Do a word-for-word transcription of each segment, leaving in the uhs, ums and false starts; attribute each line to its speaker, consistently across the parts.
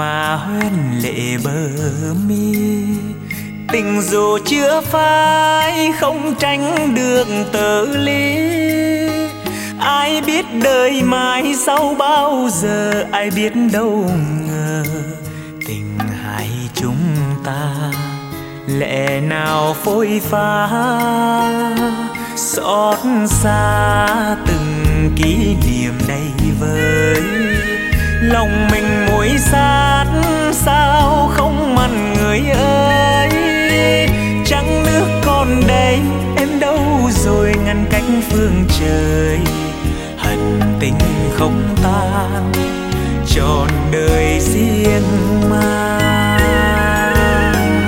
Speaker 1: mà hoen lệ bờ mi. Tình dù chưa phai không tránh được tơ lý. Ai biết đời mai sau bao giờ, ai biết đâu ngờ tình hai chúng ta lẽ nào phôi pha. Xót xa từng kỷ niệm đầy vơi, lòng mình muối sát sao không mặn người ơi. Trăng nước còn đây em đâu rồi ngăn cách phương trời. Hận tình không tan trọn đời riêng mang.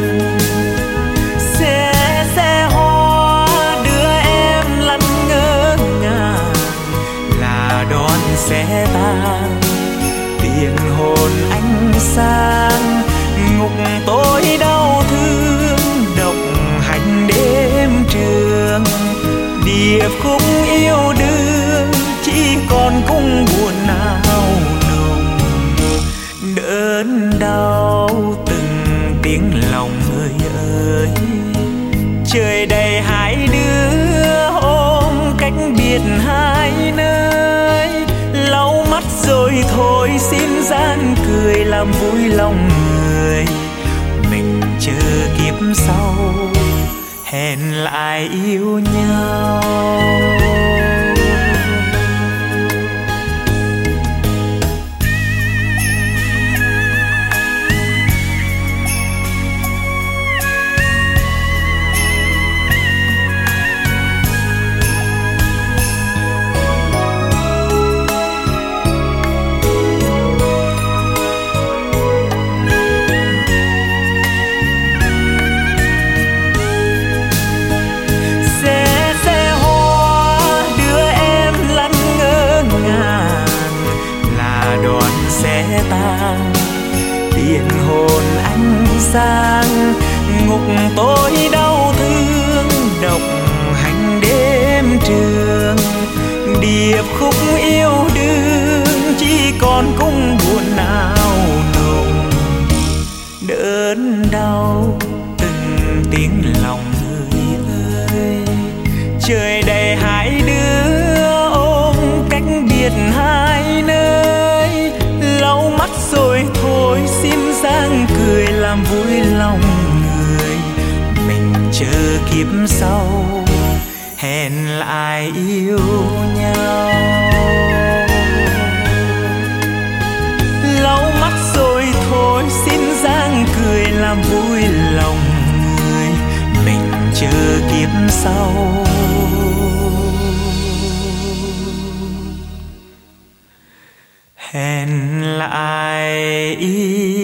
Speaker 1: Xe xe hoa đưa em lăn ngơ ngàng, là đón xe tan tiền hồn anh sang. Ngục tối đau thương độc hành đêm trường, điệp khúc yêu đương chỉ còn cung buồn nào nồng. Đớn đau từng tiếng lòng người ơi, trời đầy hai đứa ôm cách biệt hai nơi. Lau mắt rồi thôi xin gian cười làm vui lòng người. Mình chờ kiếp sau hẹn lại yêu nhau. Tiền hồn anh sang, ngục tối đau thương độc hành đêm trường. Điệp khúc yêu đương chỉ còn cung buồn nào nồng. Đớn đau từng tiếng lòng người ơi, trời đầy hai đứa ôm cách biệt hai nơi. Lau mắt rồi thôi xin giang cười làm vui lòng người. Mình chờ kiếp sau hẹn lại yêu nhau. Lau mắt rồi thôi xin giang cười làm vui lòng người. Mình chờ kiếp sau hẹn lại yêu